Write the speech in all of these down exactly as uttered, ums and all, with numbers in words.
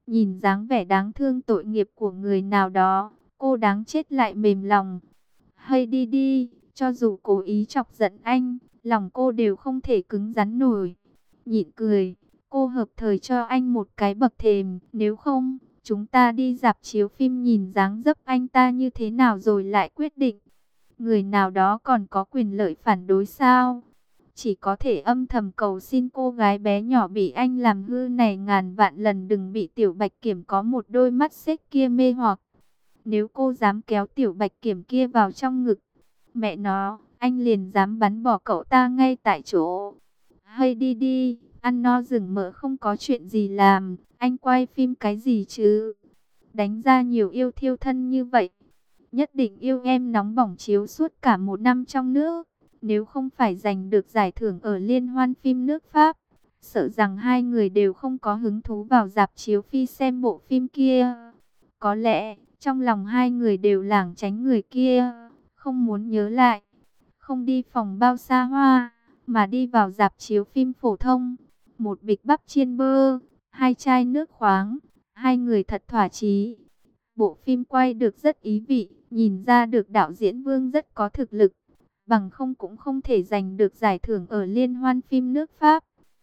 Nhìn dáng vẻ đáng thương tội nghiệp của người nào đó, cô đáng chết lại mềm lòng. Hay đi đi, cho dù cố ý chọc giận anh, lòng cô đều không thể cứng rắn nổi. Nhịn cười, cô hợp thời cho anh một cái bậc thềm, nếu không, chúng ta đi rạp chiếu phim nhìn dáng dấp anh ta như thế nào rồi lại quyết định. Người nào đó còn có quyền lợi phản đối sao? Chỉ có thể âm thầm cầu xin cô gái bé nhỏ bị anh làm hư này ngàn vạn lần đừng bị Tiểu Bạch Kiểm có một đôi mắt xếch kia mê hoặc. Nếu cô dám kéo Tiểu Bạch Kiểm kia vào trong ngực, mẹ nó, anh liền dám bắn bỏ cậu ta ngay tại chỗ. Hay đi đi, ăn no rừng mỡ không có chuyện gì làm, anh quay phim cái gì chứ? Đánh ra nhiều yêu thiêu thân như vậy, nhất định yêu em nóng bỏng chiếu suốt cả một năm trong nước. Nếu không phải giành được giải thưởng ở liên hoan phim nước Pháp, sợ rằng hai người đều không có hứng thú vào rạp chiếu phi xem bộ phim kia. Có lẽ, trong lòng hai người đều lảng tránh người kia, không muốn nhớ lại, không đi phòng bao xa hoa, mà đi vào rạp chiếu phim phổ thông. Một bịch bắp chiên bơ, hai chai nước khoáng, hai người thật thỏa chí. Bộ phim quay được rất ý vị, nhìn ra được đạo diễn Vương rất có thực lực. Bằng không cũng không thể giành được giải thưởng ở liên hoan phim nước Pháp.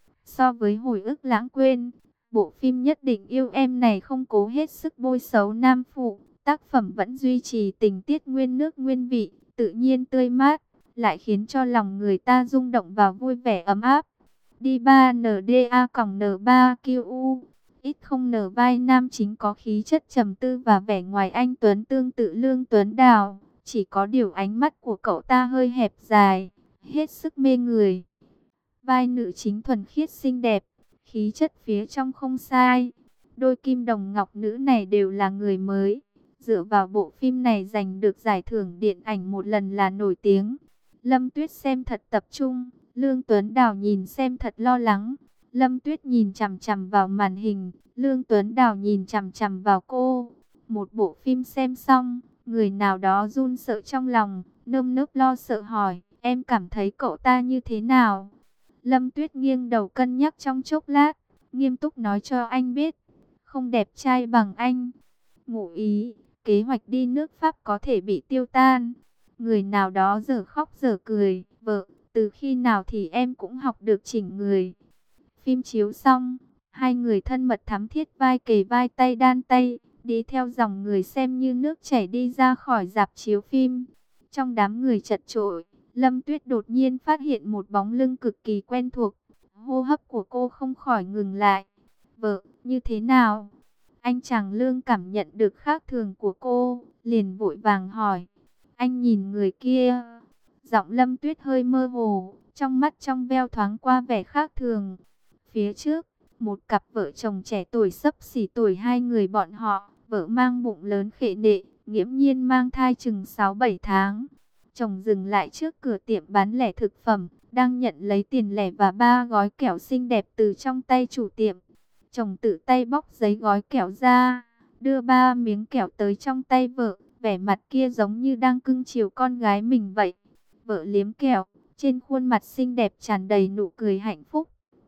So với hồi ức lãng quên, bộ phim Nhất định yêu em này không cố hết sức bôi xấu nam phụ. Tác phẩm vẫn duy trì tình tiết nguyên nước nguyên vị, tự nhiên tươi mát, lại khiến cho lòng người ta rung động và vui vẻ ấm áp. Đi ba N D A N ba Q U Ít không nở vai nam chính có khí chất trầm tư và vẻ ngoài anh Tuấn tương tự Lương Tuấn Đào. Chỉ có điều ánh mắt của cậu ta hơi hẹp dài, hết sức mê người. Vai nữ chính thuần khiết xinh đẹp, khí chất phía trong không sai. Đôi kim đồng ngọc nữ này đều là người mới. Dựa vào bộ phim này giành được giải thưởng điện ảnh một lần là nổi tiếng. Lâm Tuyết xem thật tập trung, Lương Tuấn Đào nhìn xem thật lo lắng. Lâm Tuyết nhìn chằm chằm vào màn hình, Lương Tuấn Đào nhìn chằm chằm vào cô. Một bộ phim xem xong, người nào đó run sợ trong lòng, nơm nớp lo sợ hỏi, em cảm thấy cậu ta như thế nào? Lâm Tuyết nghiêng đầu cân nhắc trong chốc lát, nghiêm túc nói cho anh biết, không đẹp trai bằng anh. Ngụ ý, kế hoạch đi nước Pháp có thể bị tiêu tan. Người nào đó giờ khóc giờ cười, vợ, từ khi nào thì em cũng học được chỉnh người. Phim chiếu xong, hai người thân mật thắm thiết vai kề vai tay đan tay, đi theo dòng người xem như nước chảy đi ra khỏi rạp chiếu phim. Trong đám người chật chội, Lâm Tuyết đột nhiên phát hiện một bóng lưng cực kỳ quen thuộc. Hô hấp của cô không khỏi ngừng lại. Vợ, như thế nào? Anh chàng Lương cảm nhận được khác thường của cô, liền vội vàng hỏi. Anh nhìn người kia. Giọng Lâm Tuyết hơi mơ hồ, trong mắt trong veo thoáng qua vẻ khác thường. Phía trước, một cặp vợ chồng trẻ tuổi xấp xỉ tuổi hai người bọn họ, vợ mang bụng lớn khệ nệ, nghiễm nhiên mang thai chừng sáu bảy tháng. Chồng dừng lại trước cửa tiệm bán lẻ thực phẩm, đang nhận lấy tiền lẻ và ba gói kẹo xinh đẹp từ trong tay chủ tiệm. Chồng tự tay bóc giấy gói kẹo ra, đưa ba miếng kẹo tới trong tay vợ, vẻ mặt kia giống như đang cưng chiều con gái mình vậy. Vợ liếm kẹo, trên khuôn mặt xinh đẹp tràn đầy nụ cười hạnh phúc.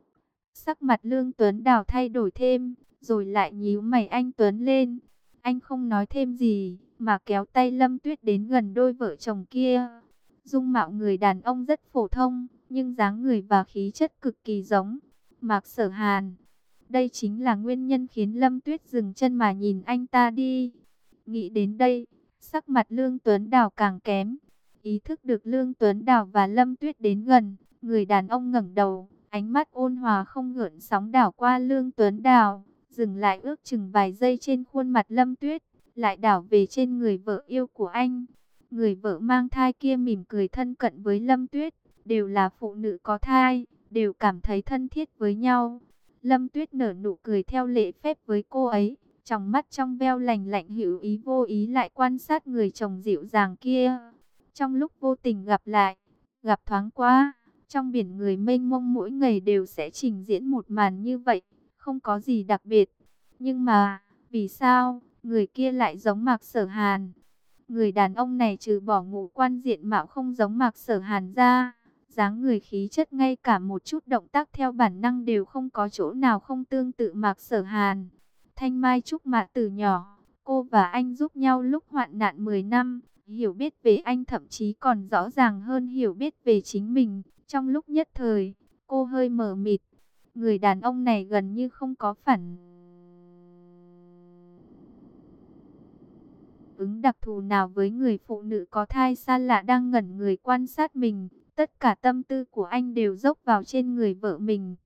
Sắc mặt Lương Tuấn Đào thay đổi thêm, rồi lại nhíu mày anh Tuấn lên. Anh không nói thêm gì, mà kéo tay Lâm Tuyết đến gần đôi vợ chồng kia. Dung mạo người đàn ông rất phổ thông, nhưng dáng người và khí chất cực kỳ giống Mạc Sở Hàn. Đây chính là nguyên nhân khiến Lâm Tuyết dừng chân mà nhìn anh ta đi. Nghĩ đến đây, sắc mặt Lương Tuấn Đào càng kém. Ý thức được Lương Tuấn Đào và Lâm Tuyết đến gần, người đàn ông ngẩng đầu, ánh mắt ôn hòa không gợn sóng đảo qua Lương Tuấn Đào, dừng lại ước chừng vài giây trên khuôn mặt Lâm Tuyết, lại đảo về trên người vợ yêu của anh. Người vợ mang thai kia mỉm cười thân cận với Lâm Tuyết, đều là phụ nữ có thai, đều cảm thấy thân thiết với nhau. Lâm Tuyết nở nụ cười theo lễ phép với cô ấy, trong mắt trong veo lành lạnh hữu ý vô ý lại quan sát người chồng dịu dàng kia. Trong lúc vô tình gặp lại, gặp thoáng qua, trong biển người mênh mông mỗi ngày đều sẽ trình diễn một màn như vậy, không có gì đặc biệt. Nhưng mà, vì sao, người kia lại giống Mạc Sở Hàn? Người đàn ông này trừ bỏ ngũ quan diện mạo không giống Mạc Sở Hàn ra, dáng người khí chất ngay cả một chút động tác theo bản năng đều không có chỗ nào không tương tự Mạc Sở Hàn. Thanh Mai Trúc Mã từ nhỏ, cô và anh giúp nhau lúc hoạn nạn mười năm, hiểu biết về anh thậm chí còn rõ ràng hơn hiểu biết về chính mình. Trong lúc nhất thời, cô hơi mờ mịt. Người đàn ông này gần như không có phản ứng đặc thù nào với người phụ nữ có thai xa lạ đang ngẩn người quan sát mình. Tất cả tâm tư của anh đều dốc vào trên người vợ mình.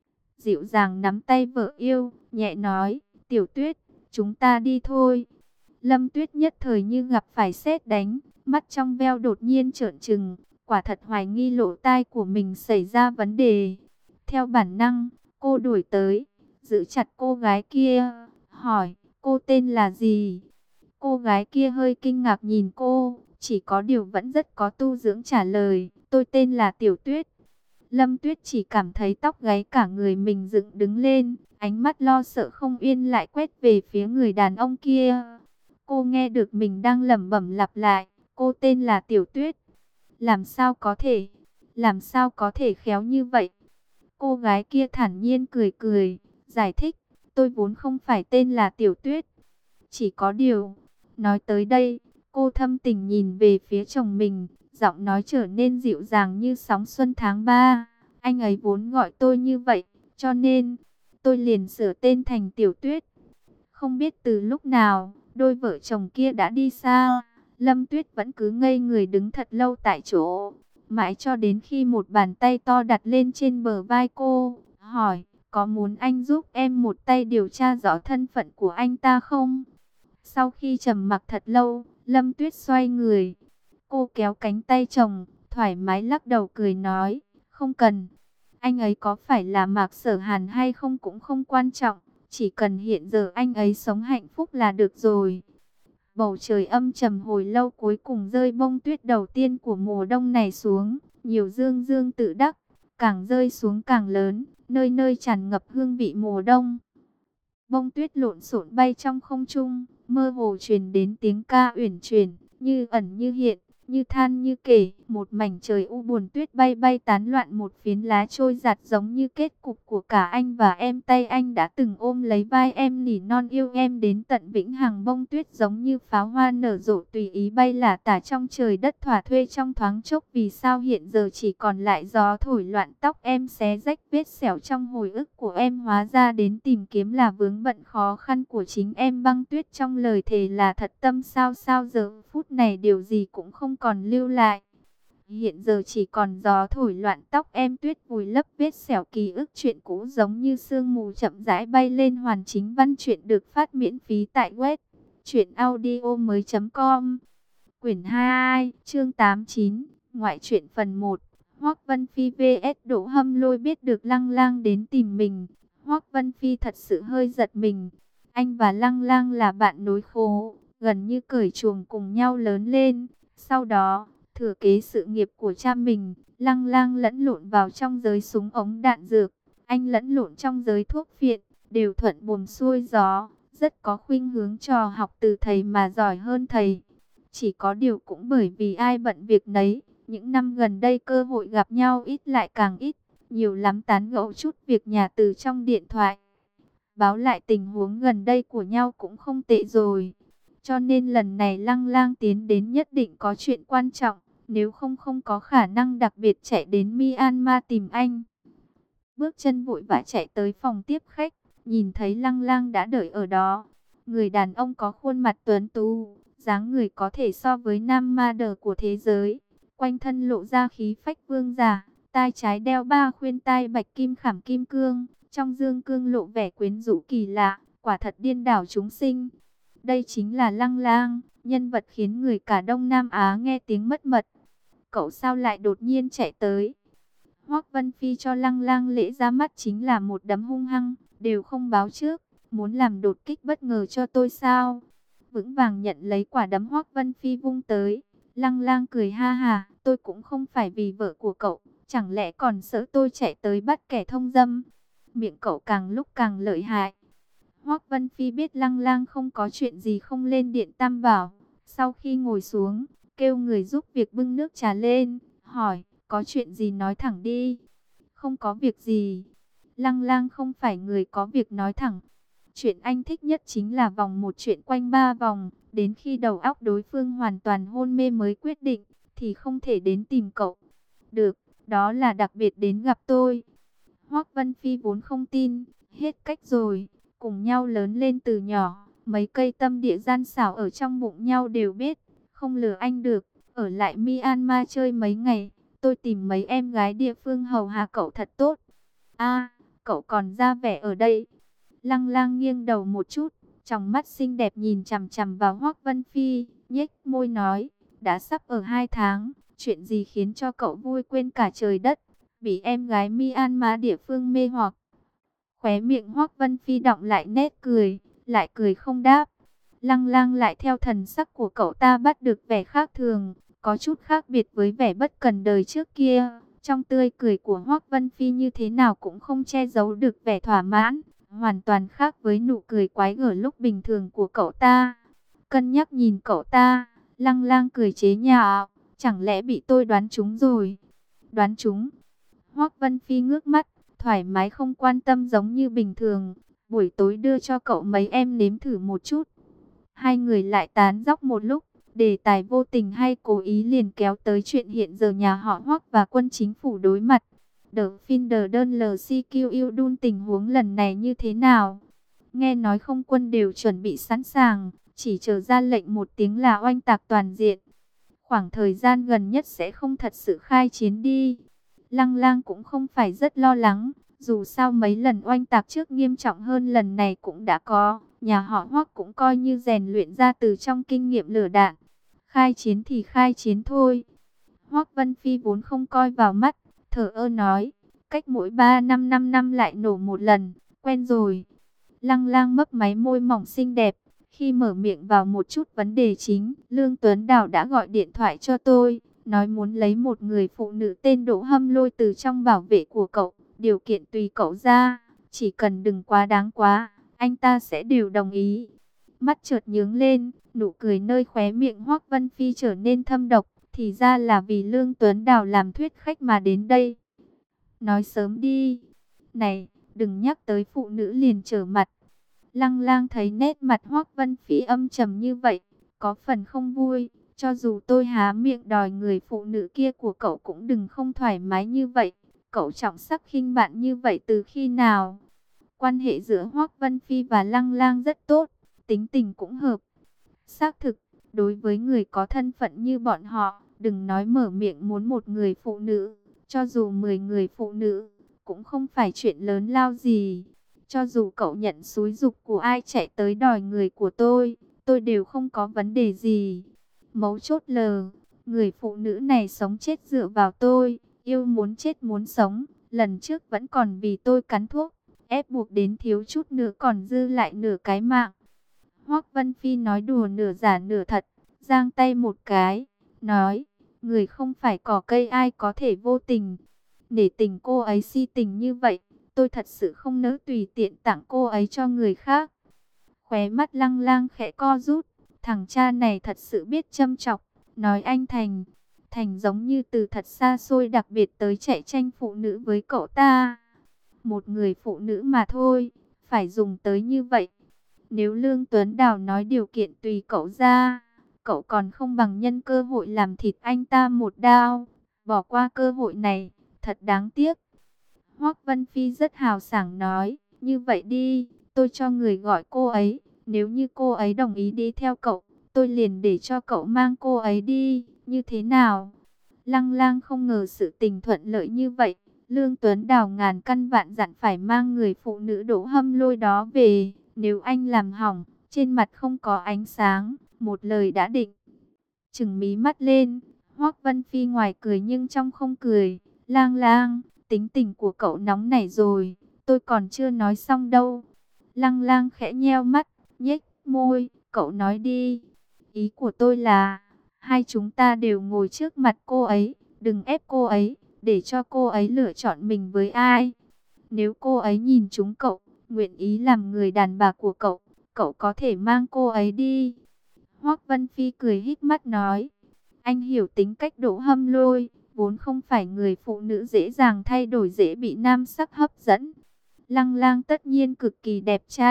Dịu dàng nắm tay vợ yêu, nhẹ nói, Tiểu Tuyết, chúng ta đi thôi. Lâm Tuyết nhất thời như gặp phải sét đánh, mắt trong veo đột nhiên trợn trừng, quả thật hoài nghi lỗ tai của mình xảy ra vấn đề. Theo bản năng, cô đuổi tới, giữ chặt cô gái kia, hỏi, cô tên là gì? Cô gái kia hơi kinh ngạc nhìn cô, chỉ có điều vẫn rất có tu dưỡng trả lời, tôi tên là Tiểu Tuyết. Lâm Tuyết chỉ cảm thấy tóc gáy cả người mình dựng đứng lên, ánh mắt lo sợ không yên lại quét về phía người đàn ông kia. Cô nghe được mình đang lẩm bẩm lặp lại, cô tên là Tiểu Tuyết. Làm sao có thể, làm sao có thể khéo như vậy? Cô gái kia thản nhiên cười cười, giải thích, tôi vốn không phải tên là Tiểu Tuyết. Chỉ có điều, nói tới đây, cô thâm tình nhìn về phía chồng mình, giọng nói trở nên dịu dàng như sóng xuân tháng ba. Anh ấy vốn gọi tôi như vậy, cho nên tôi liền sửa tên thành Tiểu Tuyết. Không biết từ lúc nào, đôi vợ chồng kia đã đi xa. Lâm Tuyết vẫn cứ ngây người đứng thật lâu tại chỗ, mãi cho đến khi một bàn tay to đặt lên trên bờ vai cô, hỏi, có muốn anh giúp em một tay điều tra rõ thân phận của anh ta không? Sau khi trầm mặc thật lâu, Lâm Tuyết xoay người. Cô kéo cánh tay chồng, thoải mái lắc đầu cười nói, không cần. Anh ấy có phải là Mạc Sở Hàn hay không cũng không quan trọng. Chỉ cần hiện giờ anh ấy sống hạnh phúc là được rồi. Bầu trời âm trầm hồi lâu cuối cùng rơi bông tuyết đầu tiên của mùa đông này xuống. Nhiều dương dương tự đắc, càng rơi xuống càng lớn, nơi nơi tràn ngập hương vị mùa đông. Bông tuyết lộn xộn bay trong không trung, mơ hồ truyền đến tiếng ca uyển chuyển, như ẩn như hiện, như than như kể. Một mảnh trời u buồn tuyết bay bay tán loạn, một phiến lá trôi giạt giống như kết cục của cả anh và em. Tay anh đã từng ôm lấy vai em nỉ non yêu em đến tận vĩnh hằng. Bông tuyết giống như pháo hoa nở rộ tùy ý bay lả tả trong trời đất thỏa thuê trong thoáng chốc. Vì sao hiện giờ chỉ còn lại gió thổi loạn tóc em, xé rách vết sẹo trong hồi ức của em, hóa ra đến tìm kiếm là vướng bận khó khăn của chính em. Băng tuyết trong lời thề là thật tâm sao sao giờ phút này điều gì cũng không còn lưu lại. Hiện giờ chỉ còn gió thổi loạn tóc em, tuyết vùi lấp vết sẹo ký ức, chuyện cũ giống như sương mù chậm rãi bay lên. Hoàn chính văn truyện được phát miễn phí tại web truyện audio mới chấm com. Quyển hai, chương tám mươi chín, ngoại truyện phần một. Hoắc Vân Phi vs Đỗ Hâm Lôi. Biết được Lăng Lang đến tìm mình, Hoắc Vân Phi thật sự hơi giật mình. Anh và Lăng Lang là bạn nối khố, gần như cởi chuồng cùng nhau lớn lên. Sau đó, thừa kế sự nghiệp của cha mình, Lăng Lang lẫn lộn vào trong giới súng ống đạn dược, anh lẫn lộn trong giới thuốc phiện, đều thuận buồm xuôi gió, rất có khuynh hướng trò học từ thầy mà giỏi hơn thầy. Chỉ có điều cũng bởi vì ai bận việc nấy, những năm gần đây cơ hội gặp nhau ít lại càng ít, nhiều lắm tán gẫu chút việc nhà từ trong điện thoại. Báo lại tình huống gần đây của nhau cũng không tệ rồi. Cho nên lần này Lăng Lang tiến đến nhất định có chuyện quan trọng, nếu không không có khả năng đặc biệt chạy đến Myanmar tìm anh. Bước chân vội vã chạy tới phòng tiếp khách, nhìn thấy Lăng Lang đã đợi ở đó. Người đàn ông có khuôn mặt tuấn tú, dáng người có thể so với nam ma đờ của thế giới. Quanh thân lộ ra khí phách vương giả, tai trái đeo ba khuyên tai bạch kim khảm kim cương, trong dương cương lộ vẻ quyến rũ kỳ lạ, quả thật điên đảo chúng sinh. Đây chính là Lăng Lang, nhân vật khiến người cả Đông Nam Á nghe tiếng mất mật. Cậu sao lại đột nhiên chạy tới? Hoắc Vân Phi cho Lăng Lang lễ ra mắt chính là một đấm hung hăng, đều không báo trước, muốn làm đột kích bất ngờ cho tôi sao? Vững vàng nhận lấy quả đấm Hoắc Vân Phi vung tới. Lăng Lang cười ha hà, tôi cũng không phải vì vợ của cậu, chẳng lẽ còn sợ tôi chạy tới bắt kẻ thông dâm? Miệng cậu càng lúc càng lợi hại. Hoắc Vân Phi biết Lăng Lang không có chuyện gì không lên điện Tam Bảo. Sau khi ngồi xuống, kêu người giúp việc bưng nước trà lên, hỏi, có chuyện gì nói thẳng đi. Không có việc gì. Lăng Lang không phải người có việc nói thẳng. Chuyện anh thích nhất chính là vòng một chuyện quanh ba vòng, đến khi đầu óc đối phương hoàn toàn hôn mê mới quyết định, thì không thể đến tìm cậu. Được, đó là đặc biệt đến gặp tôi. Hoắc Vân Phi vốn không tin, hết cách rồi, cùng nhau lớn lên từ nhỏ, mấy cây tâm địa gian xảo ở trong bụng nhau đều biết, không lừa anh được, ở lại Myanmar chơi mấy ngày, tôi tìm mấy em gái địa phương hầu hạ cậu thật tốt. A, cậu còn ra vẻ ở đây. Lăng Lang nghiêng đầu một chút, trong mắt xinh đẹp nhìn chằm chằm vào Hoắc Vân Phi, nhếch môi nói, đã sắp ở hai tháng, chuyện gì khiến cho cậu vui quên cả trời đất, bị em gái Myanmar địa phương mê hoặc. Khóe miệng Hoắc Vân Phi đọng lại nét cười, lại cười không đáp. Lăng Lang lại theo thần sắc của cậu ta bắt được vẻ khác thường, có chút khác biệt với vẻ bất cần đời trước kia. Trong tươi cười của Hoắc Vân Phi như thế nào cũng không che giấu được vẻ thỏa mãn, hoàn toàn khác với nụ cười quái gở lúc bình thường của cậu ta. Cân nhắc nhìn cậu ta, Lăng Lang cười chế nhạo, chẳng lẽ bị tôi đoán trúng rồi? Đoán trúng? Hoắc Vân Phi ngước mắt, thoải mái không quan tâm giống như bình thường. Buổi tối đưa cho cậu mấy em nếm thử một chút. Hai người lại tán dóc một lúc, đề tài vô tình hay cố ý liền kéo tới chuyện hiện giờ nhà họ Hoắc và quân chính phủ đối mặt. The Finder đơn lờ xê quy u đun tình huống lần này như thế nào? Nghe nói không quân đều chuẩn bị sẵn sàng, chỉ chờ ra lệnh một tiếng là oanh tạc toàn diện. Khoảng thời gian gần nhất sẽ không thật sự khai chiến đi. Lăng Lang cũng không phải rất lo lắng, dù sao mấy lần oanh tạc trước nghiêm trọng hơn lần này cũng đã có, nhà họ Hoắc cũng coi như rèn luyện ra từ trong kinh nghiệm lửa đạn. Khai chiến thì khai chiến thôi. Hoắc Vân Phi vốn không coi vào mắt, thở ơ nói, cách mỗi ba năm năm năm lại nổ một lần, quen rồi. Lăng Lang mấp máy môi mỏng xinh đẹp, khi mở miệng vào một chút vấn đề chính, Lương Tuấn Đào đã gọi điện thoại cho tôi, nói muốn lấy một người phụ nữ tên Đỗ Hâm Lôi từ trong bảo vệ của cậu, điều kiện tùy cậu ra, chỉ cần đừng quá đáng quá, anh ta sẽ đều đồng ý. Mắt chợt nhướng lên, nụ cười nơi khóe miệng Hoắc Vân Phi trở nên thâm độc, thì ra là vì Lương Tuấn Đào làm thuyết khách mà đến đây. Nói sớm đi. Này, đừng nhắc tới phụ nữ liền trở mặt. Lăng Lang thấy nét mặt Hoắc Vân Phi âm trầm như vậy, có phần không vui. Cho dù tôi há miệng đòi người phụ nữ kia của cậu cũng đừng không thoải mái như vậy. Cậu trọng sắc khinh bạn như vậy từ khi nào? Quan hệ giữa Hoắc Vân Phi và Lăng Lang rất tốt, tính tình cũng hợp. Xác thực, đối với người có thân phận như bọn họ, đừng nói mở miệng muốn một người phụ nữ, cho dù mười người phụ nữ, cũng không phải chuyện lớn lao gì. Cho dù cậu nhận xúi giục của ai chạy tới đòi người của tôi, tôi đều không có vấn đề gì. Mấu chốt lờ, người phụ nữ này sống chết dựa vào tôi, yêu muốn chết muốn sống, lần trước vẫn còn vì tôi cắn thuốc, ép buộc đến thiếu chút nữa còn dư lại nửa cái mạng. Hoắc Vân Phi nói đùa nửa giả nửa thật, giang tay một cái, nói, người không phải cỏ cây ai có thể vô tình. Để tình cô ấy si tình như vậy, tôi thật sự không nỡ tùy tiện tặng cô ấy cho người khác. Khóe mắt Lăng Lang khẽ co rút, thằng cha này thật sự biết châm chọc, nói anh Thành. Thành giống như từ thật xa xôi đặc biệt tới chạy tranh phụ nữ với cậu ta. Một người phụ nữ mà thôi, phải dùng tới như vậy. Nếu Lương Tuấn Đào nói điều kiện tùy cậu ra, cậu còn không bằng nhân cơ hội làm thịt anh ta một đao. Bỏ qua cơ hội này, thật đáng tiếc. Hoắc Vân Phi rất hào sảng nói, như vậy đi, tôi cho người gọi cô ấy. Nếu như cô ấy đồng ý đi theo cậu, tôi liền để cho cậu mang cô ấy đi, như thế nào? Lăng Lang không ngờ sự tình thuận lợi như vậy. Lương Tuấn Đào ngàn căn vạn dặn phải mang người phụ nữ Đỗ Hâm Lôi đó về. Nếu anh làm hỏng, trên mặt không có ánh sáng, một lời đã định. Chừng mí mắt lên, Hoắc Vân Phi ngoài cười nhưng trong không cười. Lang Lang, tính tình của cậu nóng nảy rồi, tôi còn chưa nói xong đâu. Lăng Lang khẽ nheo mắt, nhếch môi, cậu nói đi. Ý của tôi là, hai chúng ta đều ngồi trước mặt cô ấy, đừng ép cô ấy, để cho cô ấy lựa chọn mình với ai. Nếu cô ấy nhìn chúng cậu, nguyện ý làm người đàn bà của cậu, cậu có thể mang cô ấy đi. Hoắc Vân Phi cười híp mắt nói, anh hiểu tính cách Đỗ Hâm Lôi, vốn không phải người phụ nữ dễ dàng thay đổi, dễ bị nam sắc hấp dẫn. Lăng Lang tất nhiên cực kỳ đẹp trai,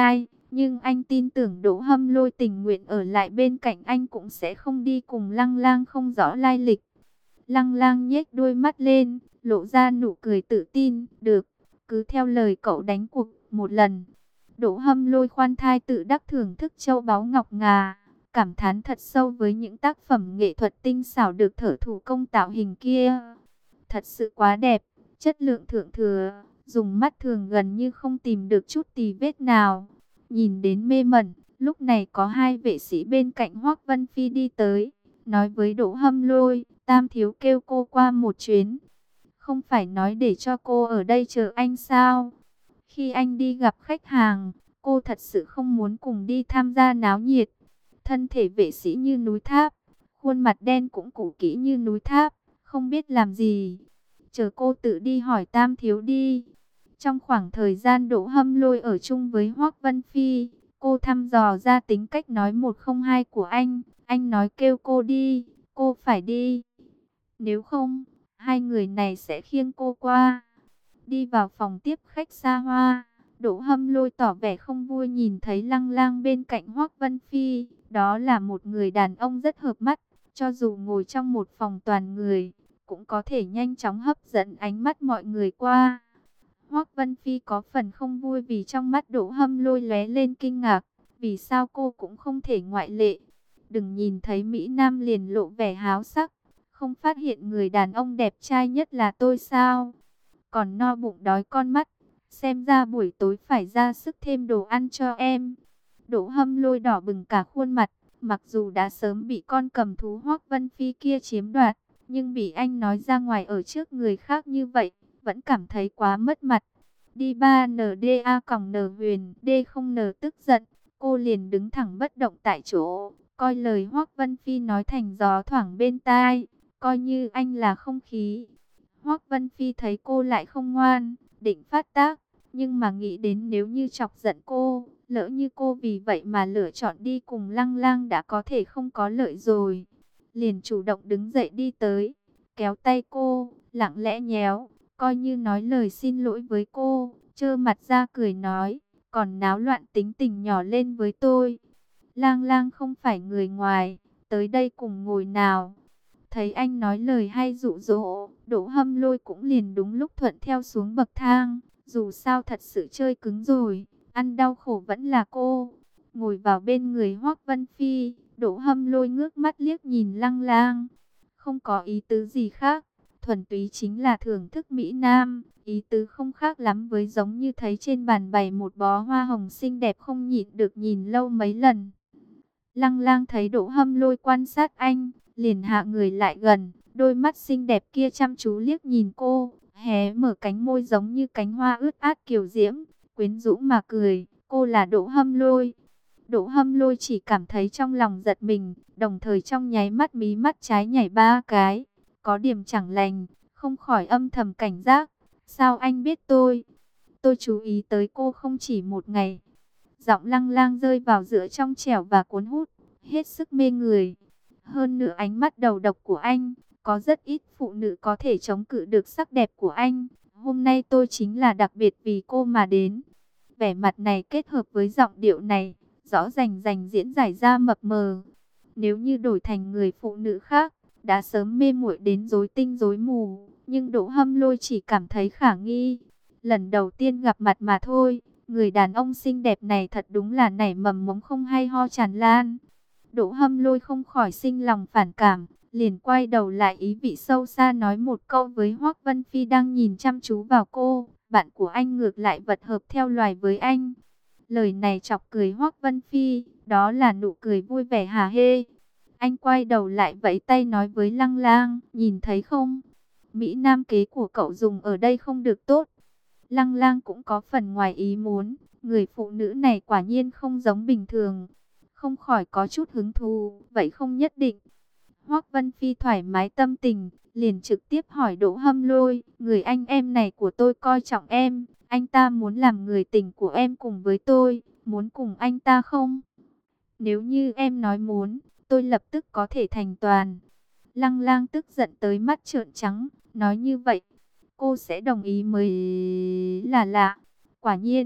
Nhưng anh tin tưởng Đỗ Hâm Lôi tình nguyện ở lại bên cạnh anh cũng sẽ không đi cùng Lăng Lang không rõ lai lịch. Lăng Lang nhếch đôi mắt lên, lộ ra nụ cười tự tin. Được, cứ theo lời cậu đánh cuộc một lần. Đỗ Hâm Lôi khoan thai tự đắc thưởng thức châu báu ngọc ngà, cảm thán thật sâu với những tác phẩm nghệ thuật tinh xảo được thợ thủ công tạo hình kia. Thật sự quá đẹp, chất lượng thượng thừa, dùng mắt thường gần như không tìm được chút tì vết nào. Nhìn đến mê mẩn, lúc này có hai vệ sĩ bên cạnh Hoắc Vân Phi đi tới, nói với Đỗ Hâm Lôi, Tam thiếu kêu cô qua một chuyến. Không phải nói để cho cô ở đây chờ anh sao? Khi anh đi gặp khách hàng, cô thật sự không muốn cùng đi tham gia náo nhiệt. Thân thể vệ sĩ như núi tháp, khuôn mặt đen cũng cũ kỹ như núi tháp, không biết làm gì. Chờ cô tự đi hỏi Tam thiếu đi. Trong khoảng thời gian Đỗ Hâm Lôi ở chung với Hoắc Vân Phi, cô thăm dò ra tính cách nói một không hai của anh. Anh nói kêu cô đi, cô phải đi. Nếu không, hai người này sẽ khiêng cô qua. Đi vào phòng tiếp khách xa hoa, Đỗ Hâm Lôi tỏ vẻ không vui nhìn thấy Lăng Lang bên cạnh Hoắc Vân Phi. Đó là một người đàn ông rất hợp mắt, cho dù ngồi trong một phòng toàn người, cũng có thể nhanh chóng hấp dẫn ánh mắt mọi người qua. Hoắc Vân Phi có phần không vui vì trong mắt Đỗ Hâm Lôi lóe lên kinh ngạc, vì sao cô cũng không thể ngoại lệ. Đừng nhìn thấy Mỹ Nam liền lộ vẻ háo sắc, không phát hiện người đàn ông đẹp trai nhất là tôi sao? Còn no bụng đói con mắt, xem ra buổi tối phải ra sức thêm đồ ăn cho em. Đỗ Hâm Lôi đỏ bừng cả khuôn mặt, mặc dù đã sớm bị con cầm thú Hoắc Vân Phi kia chiếm đoạt, nhưng bị anh nói ra ngoài ở trước người khác như vậy, vẫn cảm thấy quá mất mặt. Đi ba N D A còng N Huyền D không N tức giận, cô liền đứng thẳng bất động tại chỗ, coi lời Hoắc Vân Phi nói thành gió thoảng bên tai, coi như anh là không khí. Hoắc Vân Phi thấy cô lại không ngoan, định phát tác, nhưng mà nghĩ đến nếu như chọc giận cô, lỡ như cô vì vậy mà lựa chọn đi cùng Lăng Lang đã có thể không có lợi rồi. Liền chủ động đứng dậy đi tới, kéo tay cô, lặng lẽ nhéo, coi như nói lời xin lỗi với cô, trơ mặt ra cười nói, còn náo loạn tính tình nhỏ lên với tôi. Lang Lang không phải người ngoài, tới đây cùng ngồi nào. Thấy anh nói lời hay dụ dỗ, Đỗ Hâm Lôi cũng liền đúng lúc thuận theo xuống bậc thang. Dù sao thật sự chơi cứng rồi, ăn đau khổ vẫn là cô. Ngồi vào bên người Hoắc Vân Phi, Đỗ Hâm Lôi ngước mắt liếc nhìn Lăng Lang. Không có ý tứ gì khác, thuần túy chính là thưởng thức Mỹ Nam. Ý tứ không khác lắm với giống như thấy trên bàn bày một bó hoa hồng xinh đẹp không nhịn được nhìn lâu mấy lần. Lăng Lang thấy Đỗ Hâm Lôi quan sát anh, liền hạ người lại gần, đôi mắt xinh đẹp kia chăm chú liếc nhìn cô, hé mở cánh môi giống như cánh hoa ướt át kiều diễm, quyến rũ mà cười, cô là Đỗ Hâm Lôi. Đỗ Hâm Lôi chỉ cảm thấy trong lòng giật mình, đồng thời trong nháy mắt mí mắt trái nhảy ba cái, có điểm chẳng lành, không khỏi âm thầm cảnh giác, sao anh biết tôi? Tôi chú ý tới cô không chỉ một ngày. Giọng Lăng Lang rơi vào giữa trong trẻo và cuốn hút, hết sức mê người. Hơn nữa ánh mắt đầu độc của anh, có rất ít phụ nữ có thể chống cự được sắc đẹp của anh. Hôm nay tôi chính là đặc biệt vì cô mà đến. Vẻ mặt này kết hợp với giọng điệu này, rõ rành rành diễn giải ra mập mờ. Nếu như đổi thành người phụ nữ khác, đã sớm mê muội đến rối tinh rối mù. Nhưng Đỗ Hâm Lôi chỉ cảm thấy khả nghi. Lần đầu tiên gặp mặt mà thôi, người đàn ông xinh đẹp này thật đúng là nảy mầm mống không hay ho tràn lan. Đỗ Hâm Lôi không khỏi sinh lòng phản cảm, liền quay đầu lại ý vị sâu xa nói một câu với Hoắc Vân Phi đang nhìn chăm chú vào cô, bạn của anh ngược lại vật hợp theo loài với anh. Lời này chọc cười Hoắc Vân Phi, đó là nụ cười vui vẻ hả hê. Anh quay đầu lại vẫy tay nói với Lăng Lang, nhìn thấy không? Mỹ Nam kế của cậu dùng ở đây không được tốt. Lăng Lang cũng có phần ngoài ý muốn, người phụ nữ này quả nhiên không giống bình thường. Không khỏi có chút hứng thú, vậy không nhất định. Hoắc Vân Phi thoải mái tâm tình, liền trực tiếp hỏi Đỗ Hâm Lôi, người anh em này của tôi coi trọng em, anh ta muốn làm người tình của em cùng với tôi, muốn cùng anh ta không? Nếu như em nói muốn, tôi lập tức có thể thành toàn. Lăng Lang tức giận tới mắt trợn trắng, nói như vậy, cô sẽ đồng ý mới là lạ. Quả nhiên,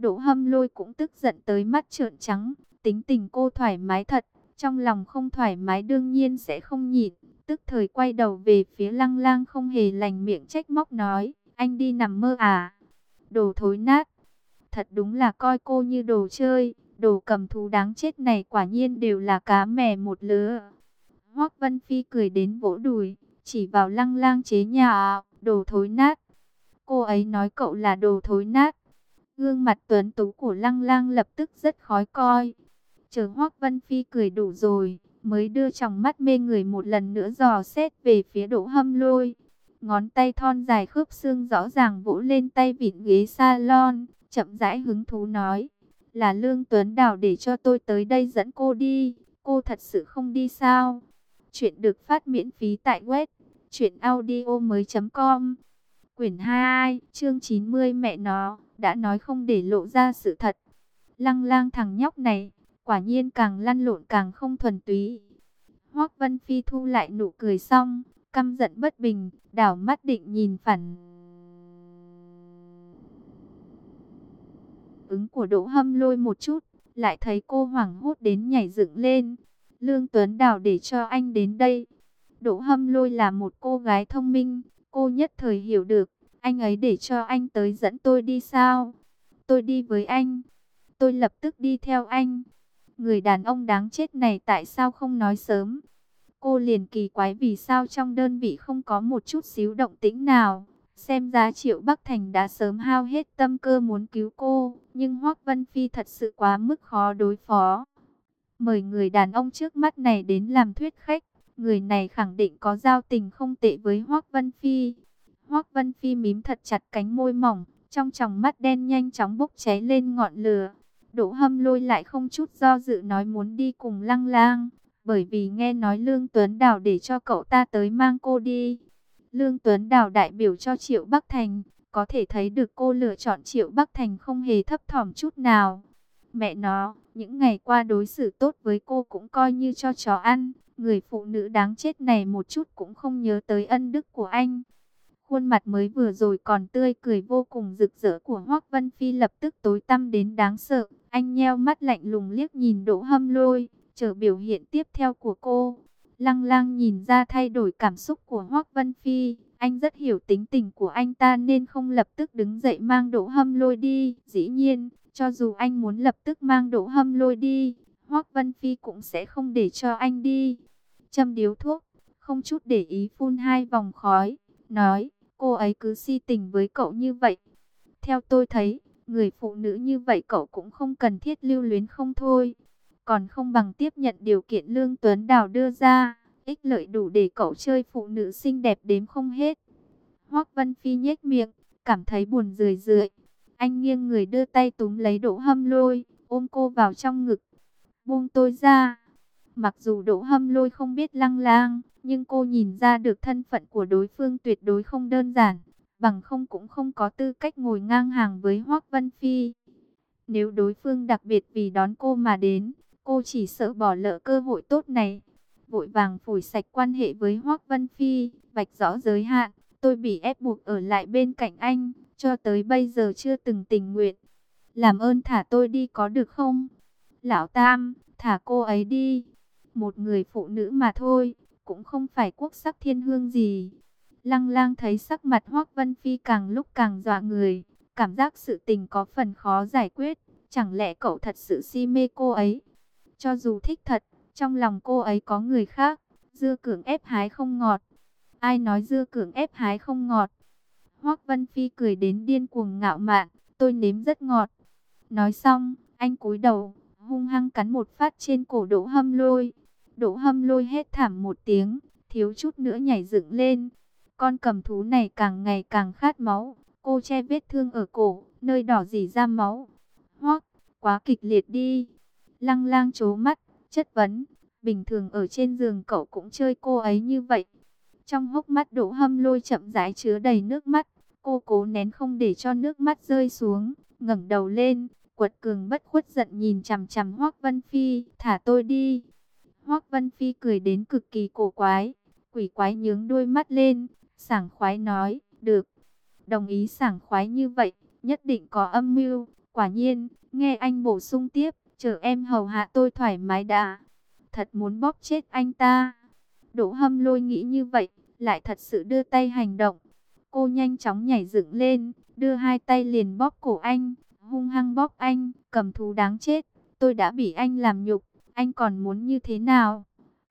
Đỗ Hâm Lôi cũng tức giận tới mắt trợn trắng, tính tình cô thoải mái thật, trong lòng không thoải mái đương nhiên sẽ không nhịn, tức thời quay đầu về phía Lăng Lang không hề lành miệng trách móc nói, anh đi nằm mơ à, đồ thối nát, thật đúng là coi cô như đồ chơi, đồ cầm thú đáng chết này quả nhiên đều là cá mè một lứa. Hoắc Vân Phi cười đến vỗ đùi, chỉ vào Lăng Lang chế nhạo, đồ thối nát. Cô ấy nói cậu là đồ thối nát. Gương mặt tuấn tú của Lăng Lang lập tức rất khó coi. Chờ Hoắc Vân Phi cười đủ rồi, mới đưa tròng mắt mê người một lần nữa dò xét về phía Đỗ Hâm Lôi. Ngón tay thon dài khớp xương rõ ràng vỗ lên tay vịn ghế salon, chậm rãi hứng thú nói, là Lương Tuấn Đào để cho tôi tới đây dẫn cô đi, cô thật sự không đi sao? Chuyện được phát miễn phí tại web truyện audio mới.com. Quyển hai, chương chín mươi mẹ nó, đã nói không để lộ ra sự thật. Lăng Lang thằng nhóc này, quả nhiên càng lăn lộn càng không thuần túy. Hoắc Vân Phi thu lại nụ cười xong, căm giận bất bình, đảo mắt định nhìn phản ứng của Đỗ Hâm Lôi một chút, lại thấy cô hoảng hốt đến nhảy dựng lên. Lương Tuấn Đào để cho anh đến đây. Đỗ Hâm Lôi là một cô gái thông minh, cô nhất thời hiểu được, anh ấy để cho anh tới dẫn tôi đi sao? Tôi đi với anh, tôi lập tức đi theo anh. Người đàn ông đáng chết này tại sao không nói sớm? Cô liền kỳ quái vì sao trong đơn vị không có một chút xíu động tĩnh nào. Xem ra Triệu Bắc Thành đã sớm hao hết tâm cơ muốn cứu cô, nhưng Hoắc Vân Phi thật sự quá mức khó đối phó. Mời người đàn ông trước mắt này đến làm thuyết khách, người này khẳng định có giao tình không tệ với Hoắc Vân Phi. Hoắc Vân Phi mím thật chặt cánh môi mỏng, trong tròng mắt đen nhanh chóng bốc cháy lên ngọn lửa. Đỗ Hâm Lôi lại không chút do dự nói muốn đi cùng Lăng Lang, bởi vì nghe nói Lương Tuấn Đào để cho cậu ta tới mang cô đi. Lương Tuấn Đào đại biểu cho Triệu Bắc Thành, có thể thấy được cô lựa chọn Triệu Bắc Thành không hề thấp thỏm chút nào. Mẹ nó, những ngày qua đối xử tốt với cô cũng coi như cho chó ăn, người phụ nữ đáng chết này một chút cũng không nhớ tới ân đức của anh. Khuôn mặt mới vừa rồi còn tươi cười vô cùng rực rỡ của Hoắc Vân Phi lập tức tối tăm đến đáng sợ. Anh nheo mắt lạnh lùng liếc nhìn Đỗ Hâm Lôi, chờ biểu hiện tiếp theo của cô. Lăng Lang nhìn ra thay đổi cảm xúc của Hoắc Vân Phi, anh rất hiểu tính tình của anh ta nên không lập tức đứng dậy mang Đỗ Hâm Lôi đi. Dĩ nhiên, cho dù anh muốn lập tức mang Đỗ Hâm Lôi đi, Hoắc Vân Phi cũng sẽ không để cho anh đi. Châm điếu thuốc, không chút để ý phun hai vòng khói, nói, cô ấy cứ si tình với cậu như vậy. Theo tôi thấy, người phụ nữ như vậy cậu cũng không cần thiết lưu luyến không thôi. Còn không bằng tiếp nhận điều kiện Lương Tuấn Đào đưa ra, ích lợi đủ để cậu chơi phụ nữ xinh đẹp đếm không hết. Hoắc Vân Phi nhếch miệng, cảm thấy buồn rười rượi. Anh nghiêng người đưa tay túm lấy Đỗ Hâm Lôi, ôm cô vào trong ngực. Buông tôi ra. Mặc dù Đỗ Hâm Lôi không biết Lăng Lang, nhưng cô nhìn ra được thân phận của đối phương tuyệt đối không đơn giản, bằng không cũng không có tư cách ngồi ngang hàng với Hoắc Vân Phi. Nếu đối phương đặc biệt vì đón cô mà đến, cô chỉ sợ bỏ lỡ cơ hội tốt này. Vội vàng phủi sạch quan hệ với Hoắc Vân Phi, vạch rõ giới hạn, tôi bị ép buộc ở lại bên cạnh anh, cho tới bây giờ chưa từng tình nguyện. Làm ơn thả tôi đi có được không? Lão Tam, thả cô ấy đi. Một người phụ nữ mà thôi, cũng không phải quốc sắc thiên hương gì. Lăng Lang thấy sắc mặt Hoắc Vân Phi càng lúc càng dọa người, cảm giác sự tình có phần khó giải quyết. Chẳng lẽ cậu thật sự si mê cô ấy? Cho dù thích thật, trong lòng cô ấy có người khác, dưa cưỡng ép hái không ngọt. Ai nói dưa cưỡng ép hái không ngọt? Hoắc Vân Phi cười đến điên cuồng ngạo mạn, tôi nếm rất ngọt. Nói xong, anh cúi đầu, hung hăng cắn một phát trên cổ Đỗ Hâm Lôi. Đỗ Hâm Lôi hét thảm một tiếng, thiếu chút nữa nhảy dựng lên. Con cầm thú này càng ngày càng khát máu, cô che vết thương ở cổ, nơi đỏ rỉ ra máu. Hoắc, quá kịch liệt đi. Lăng Lang trố mắt, chất vấn, bình thường ở trên giường cậu cũng chơi cô ấy như vậy. Trong hốc mắt Đỗ Hâm Lôi chậm rãi chứa đầy nước mắt, cô cố nén không để cho nước mắt rơi xuống, ngẩng đầu lên, quật cường bất khuất giận nhìn chằm chằm Hoắc Vân Phi, thả tôi đi. Hoắc Vân Phi cười đến cực kỳ cổ quái, quỷ quái nhướng đôi mắt lên, sảng khoái nói, được, đồng ý sảng khoái như vậy, nhất định có âm mưu, Quả nhiên, nghe anh bổ sung tiếp, chờ em hầu hạ tôi thoải mái đã. Thật muốn bóp chết anh ta. Đỗ Hâm Lôi nghĩ như vậy, lại thật sự đưa tay hành động. Cô nhanh chóng nhảy dựng lên, đưa hai tay liền bóp cổ anh, hung hăng bóp anh, cầm thú đáng chết. Tôi đã bị anh làm nhục, anh còn muốn như thế nào?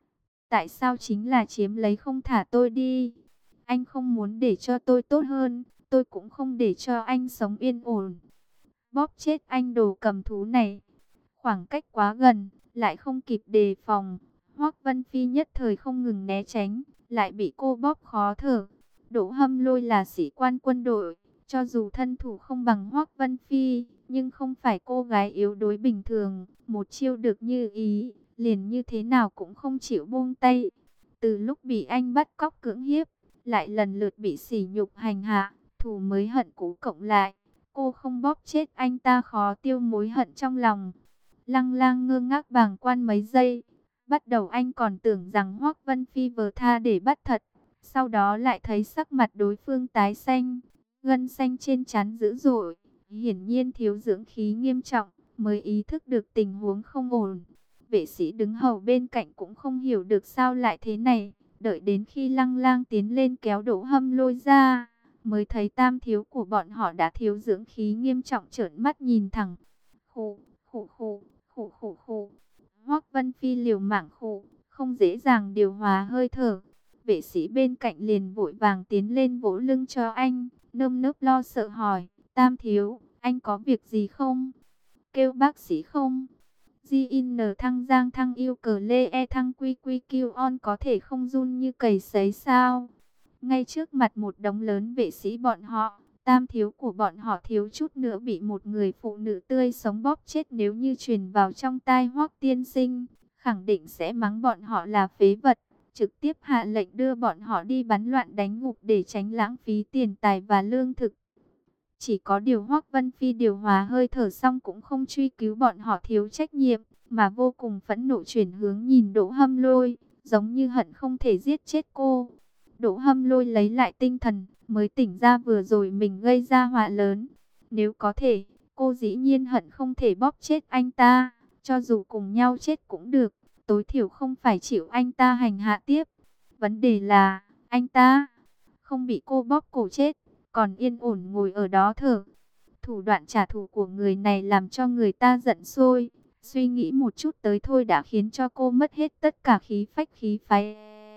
Tại sao chính là chiếm lấy không thả tôi đi? Anh không muốn để cho tôi tốt hơn, tôi cũng không để cho anh sống yên ổn. Bóp chết anh đồ cầm thú này. Khoảng cách quá gần, lại không kịp đề phòng. Hoắc Vân Phi nhất thời không ngừng né tránh, lại bị cô bóp khó thở. Đỗ Hâm Lôi là sĩ quan quân đội, cho dù thân thủ không bằng Hoắc Vân Phi, nhưng không phải cô gái yếu đuối bình thường. Một chiêu được như ý, liền như thế nào cũng không chịu buông tay. Từ lúc bị anh bắt cóc cưỡng hiếp, lại lần lượt bị sỉ nhục hành hạ, thù mới hận cũ cộng lại. Cô không bóp chết anh ta khó tiêu mối hận trong lòng. Lăng Lang ngơ ngác bàng quan mấy giây. Bắt đầu anh còn tưởng rằng Hoắc Vân Phi vờ tha để bắt thật. Sau đó lại thấy sắc mặt đối phương tái xanh, gân xanh trên trán dữ dội. Hiển nhiên thiếu dưỡng khí nghiêm trọng, mới ý thức được tình huống không ổn. Vệ sĩ đứng hầu bên cạnh cũng không hiểu được sao lại thế này. Đợi đến khi Lăng Lang tiến lên kéo Đỗ Hâm Lôi ra, mới thấy tam thiếu của bọn họ đã thiếu dưỡng khí nghiêm trọng, trợn mắt nhìn thẳng. Khụ, khụ khụ, khụ khụ khụ. Hoắc Vân Phi liều mạng khụ, không dễ dàng điều hòa hơi thở. Vệ sĩ bên cạnh liền vội vàng tiến lên vỗ lưng cho anh, nơm nớp lo sợ hỏi, tam thiếu, anh có việc gì không? Kêu bác sĩ không? gi en thăng giang thăng yêu cờ lê e thăng quy quy kiêu on có thể không run như cầy sấy sao? Ngay trước mặt một đống lớn vệ sĩ bọn họ, tam thiếu của bọn họ thiếu chút nữa bị một người phụ nữ tươi sống bóp chết. Nếu như truyền vào trong tai Hoắc tiên sinh, khẳng định sẽ mắng bọn họ là phế vật, trực tiếp hạ lệnh đưa bọn họ đi bắn loạn đánh ngục để tránh lãng phí tiền tài và lương thực. Chỉ có điều Hoắc Vân Phi điều hòa hơi thở xong cũng không truy cứu bọn họ thiếu trách nhiệm, mà vô cùng phẫn nộ chuyển hướng nhìn Đỗ Hâm Lôi, giống như hận không thể giết chết cô. Đỗ Hâm Lôi lấy lại tinh thần, mới tỉnh ra vừa rồi mình gây ra họa lớn. Nếu có thể, cô dĩ nhiên hận không thể bóp chết anh ta, cho dù cùng nhau chết cũng được, tối thiểu không phải chịu anh ta hành hạ tiếp. Vấn đề là, anh ta không bị cô bóp cổ chết, còn yên ổn ngồi ở đó thở. Thủ đoạn trả thù của người này làm cho người ta giận sôi. Suy nghĩ một chút tới thôi đã khiến cho cô mất hết tất cả khí phách khí phái.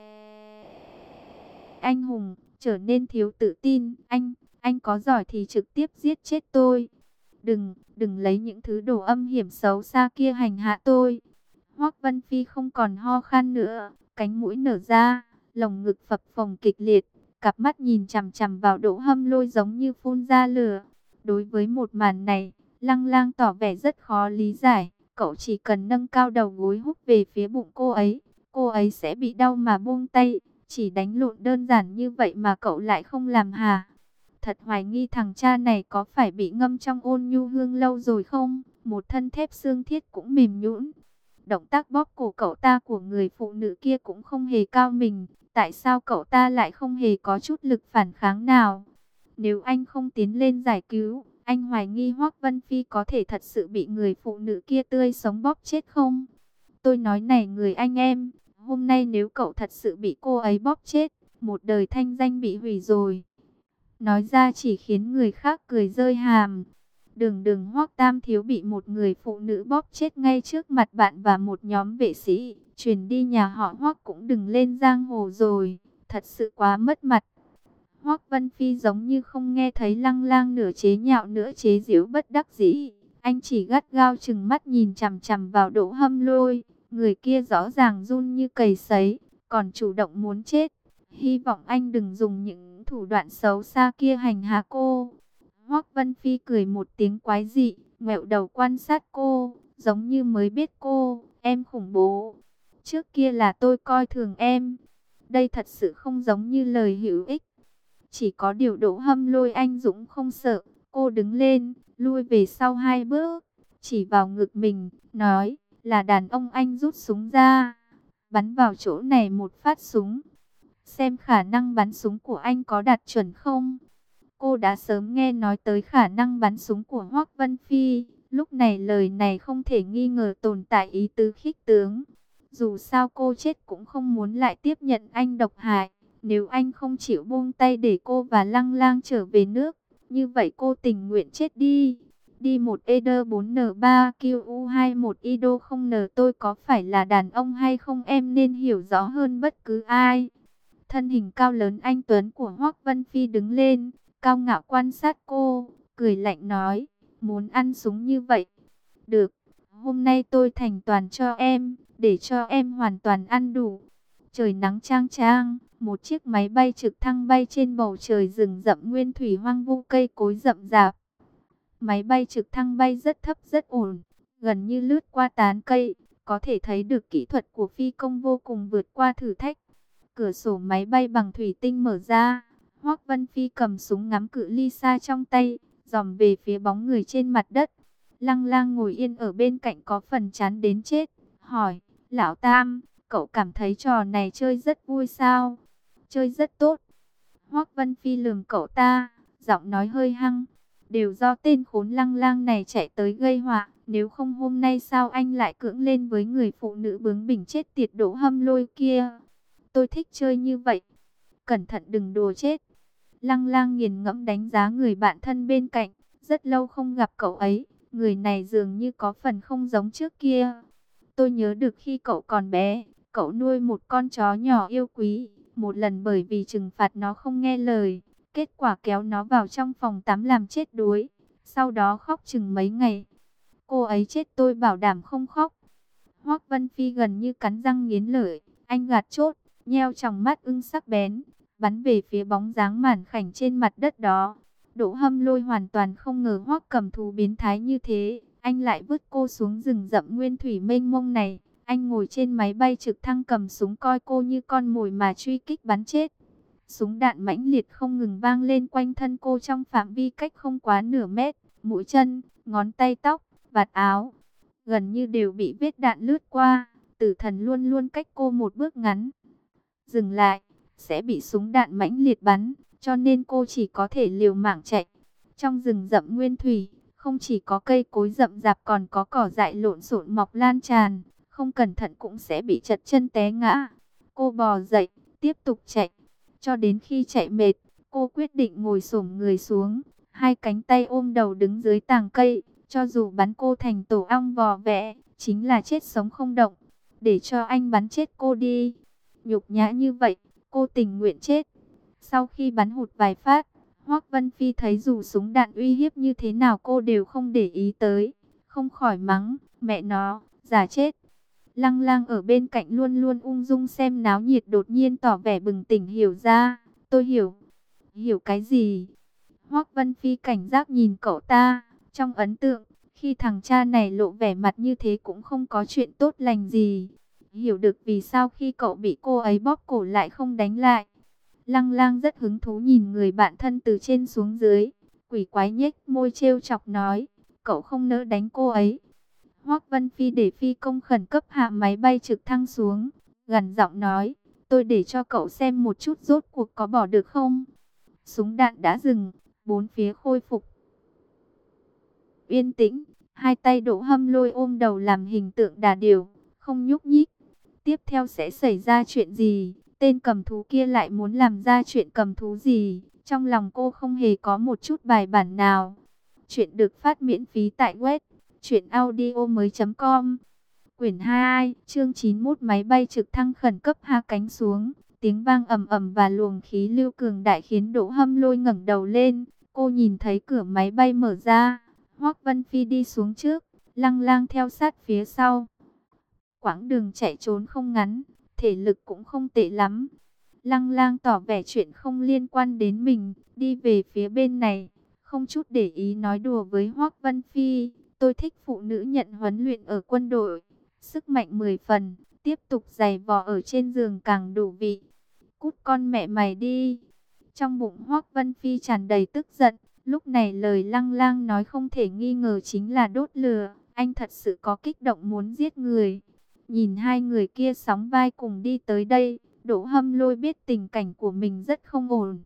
Anh hùng, trở nên thiếu tự tin. Anh, anh có giỏi thì trực tiếp giết chết tôi. Đừng, đừng lấy những thứ đồ âm hiểm xấu xa kia hành hạ tôi. Hoắc Vân Phi không còn ho khan nữa, cánh mũi nở ra, lồng ngực phập phồng kịch liệt. Cặp mắt nhìn chằm chằm vào Đỗ Hâm Lôi giống như phun ra lửa. Đối với một màn này, Lăng Lang tỏ vẻ rất khó lý giải. Cậu chỉ cần nâng cao đầu gối húc về phía bụng cô ấy, cô ấy sẽ bị đau mà buông tay. Chỉ đánh lộn đơn giản như vậy mà cậu lại không làm hả? Thật hoài nghi thằng cha này có phải bị ngâm trong ôn nhu hương lâu rồi không? Một thân thép xương thiết cũng mềm nhũn. Động tác bóp cổ cậu ta của người phụ nữ kia cũng không hề cao mình. Tại sao cậu ta lại không hề có chút lực phản kháng nào? Nếu anh không tiến lên giải cứu, anh hoài nghi Hoắc Vân Phi có thể thật sự bị người phụ nữ kia tươi sống bóp chết không? Tôi nói này người anh em, hôm nay nếu cậu thật sự bị cô ấy bóp chết, một đời thanh danh bị hủy rồi. Nói ra chỉ khiến người khác cười rơi hàm. Đường đường Hoắc Tam Thiếu bị một người phụ nữ bóp chết ngay trước mặt bạn và một nhóm vệ sĩ. Truyền đi nhà họ Hoắc cũng đừng lên giang hồ rồi. Thật sự quá mất mặt. Hoắc Vân Phi giống như không nghe thấy Lăng Lang nửa chế nhạo nửa chế giễu bất đắc dĩ. Anh chỉ gắt gao chừng mắt nhìn chằm chằm vào Đỗ Hâm Lôi. Người kia rõ ràng run như cầy sấy, còn chủ động muốn chết. Hy vọng anh đừng dùng những thủ đoạn xấu xa kia hành hạ cô. Hoắc Vân Phi cười một tiếng quái dị, ngoẹo đầu quan sát cô, giống như mới biết cô, em khủng bố. Trước kia là tôi coi thường em. Đây thật sự không giống như lời hữu ích. Chỉ có điều Đỗ Hâm Lôi anh dũng không sợ. Cô đứng lên, lui về sau hai bước, chỉ vào ngực mình, nói, là đàn ông anh rút súng ra. Bắn vào chỗ này một phát súng. Xem khả năng bắn súng của anh có đạt chuẩn không? Cô đã sớm nghe nói tới khả năng bắn súng của Hoắc Vân Phi. Lúc này lời này không thể nghi ngờ tồn tại ý tứ khích tướng. Dù sao cô chết cũng không muốn lại tiếp nhận anh độc hại. Nếu anh không chịu buông tay để cô và Lăng Lang trở về nước, như vậy cô tình nguyện chết đi. Đi một E D bốn N ba Q U hai một I D O không N, tôi có phải là đàn ông hay không em nên hiểu rõ hơn bất cứ ai. Thân hình cao lớn anh tuấn của Hoắc Vân Phi đứng lên, cao ngạo quan sát cô, cười lạnh nói, muốn ăn súng như vậy. Được, hôm nay tôi thành toàn cho em, để cho em hoàn toàn ăn đủ. Trời nắng chang chang, một chiếc máy bay trực thăng bay trên bầu trời rừng rậm nguyên thủy hoang vu, cây cối rậm rạp. Máy bay trực thăng bay rất thấp rất ổn, gần như lướt qua tán cây, có thể thấy được kỹ thuật của phi công vô cùng vượt qua thử thách. Cửa sổ máy bay bằng thủy tinh mở ra, Hoắc Vân Phi cầm súng ngắm cự ly xa trong tay, dòm về phía bóng người trên mặt đất. Lăng Lang ngồi yên ở bên cạnh có phần chán đến chết, hỏi, Lão Tam, cậu cảm thấy trò này chơi rất vui sao? Chơi rất tốt. Hoắc Vân Phi lườm cậu ta, giọng nói hơi hăng, đều do tên khốn Lăng Lang này chạy tới gây họa, nếu không hôm nay sao anh lại cưỡng lên với người phụ nữ bướng bỉnh chết tiệt Đỗ Hâm Lôi kia. Tôi thích chơi như vậy. Cẩn thận đừng đùa chết. Lăng Lang nghiền ngẫm đánh giá người bạn thân bên cạnh. Rất lâu không gặp cậu ấy. Người này dường như có phần không giống trước kia. Tôi nhớ được khi cậu còn bé, cậu nuôi một con chó nhỏ yêu quý. Một lần bởi vì trừng phạt nó không nghe lời, kết quả kéo nó vào trong phòng tắm làm chết đuối. Sau đó khóc chừng mấy ngày. Cô ấy chết tôi bảo đảm không khóc. Hoắc Vân Phi gần như cắn răng nghiến lợi. Anh gạt chốt, nheo tròng mắt ưng sắc bén, bắn về phía bóng dáng mảnh khảnh trên mặt đất đó. Đỗ Hâm Lôi hoàn toàn không ngờ Hoắc Cầm Thú biến thái như thế. Anh lại vứt cô xuống rừng rậm nguyên thủy mênh mông này. Anh ngồi trên máy bay trực thăng cầm súng coi cô như con mồi mà truy kích bắn chết. Súng đạn mãnh liệt không ngừng vang lên quanh thân cô trong phạm vi cách không quá nửa mét. Mũi chân, ngón tay, tóc, vạt áo, gần như đều bị vết đạn lướt qua. Tử thần luôn luôn cách cô một bước ngắn. Dừng lại, sẽ bị súng đạn mãnh liệt bắn, cho nên cô chỉ có thể liều mạng chạy. Trong rừng rậm nguyên thủy, không chỉ có cây cối rậm rạp còn có cỏ dại lộn xộn mọc lan tràn, không cẩn thận cũng sẽ bị trật chân té ngã. Cô bò dậy, tiếp tục chạy, cho đến khi chạy mệt, cô quyết định ngồi xổm người xuống, hai cánh tay ôm đầu đứng dưới tàng cây, cho dù bắn cô thành tổ ong vò vẽ, chính là chết sống không động, để cho anh bắn chết cô đi. Nhục nhã như vậy, cô tình nguyện chết. Sau khi bắn hụt vài phát, Hoắc Vân Phi thấy dù súng đạn uy hiếp như thế nào cô đều không để ý tới, không khỏi mắng, mẹ nó, giả chết. Lăng Lang ở bên cạnh luôn luôn ung dung xem náo nhiệt đột nhiên tỏ vẻ bừng tỉnh hiểu ra, tôi hiểu. Hiểu cái gì? Hoắc Vân Phi cảnh giác nhìn cậu ta, trong ấn tượng, khi thằng cha này lộ vẻ mặt như thế cũng không có chuyện tốt lành gì. Hiểu được vì sao khi cậu bị cô ấy bóp cổ lại không đánh lại. Lăng Lang rất hứng thú nhìn người bạn thân từ trên xuống dưới. Quỷ quái nhếch môi trêu chọc nói, cậu không nỡ đánh cô ấy. Hoắc Vân Phi để phi công khẩn cấp hạ máy bay trực thăng xuống, gằn giọng nói, tôi để cho cậu xem một chút rốt cuộc có bỏ được không. Súng đạn đã dừng, bốn phía khôi phục yên tĩnh, hai tay Đỗ Hâm Lôi ôm đầu làm hình tượng đà điểu, không nhúc nhích. Tiếp theo sẽ xảy ra chuyện gì? Tên cầm thú kia lại muốn làm ra chuyện cầm thú gì? Trong lòng cô không hề có một chút bài bản nào. Chuyện được phát miễn phí tại web truyện audio mới chấm com. Quyển hai, chương chín mươi mốt, máy bay trực thăng khẩn cấp hạ cánh xuống. Tiếng vang ầm ầm và luồng khí lưu cường đại khiến Đỗ Hâm Lôi ngẩng đầu lên. Cô nhìn thấy cửa máy bay mở ra. Hoắc Vân Phi đi xuống trước, Lăng Lang theo sát phía sau. Quãng đường chạy trốn không ngắn, thể lực cũng không tệ lắm. Lăng Lang tỏ vẻ chuyện không liên quan đến mình, đi về phía bên này, không chút để ý nói đùa với Hoắc Vân Phi. Tôi thích phụ nữ nhận huấn luyện ở quân đội, sức mạnh mười phần, tiếp tục giày vò ở trên giường càng đủ vị. Cút con mẹ mày đi. Trong bụng Hoắc Vân Phi tràn đầy tức giận, lúc này lời Lăng Lang nói không thể nghi ngờ chính là đốt lửa, anh thật sự có kích động muốn giết người. Nhìn hai người kia sóng vai cùng đi tới đây, Đỗ Hâm Lôi biết tình cảnh của mình rất không ổn.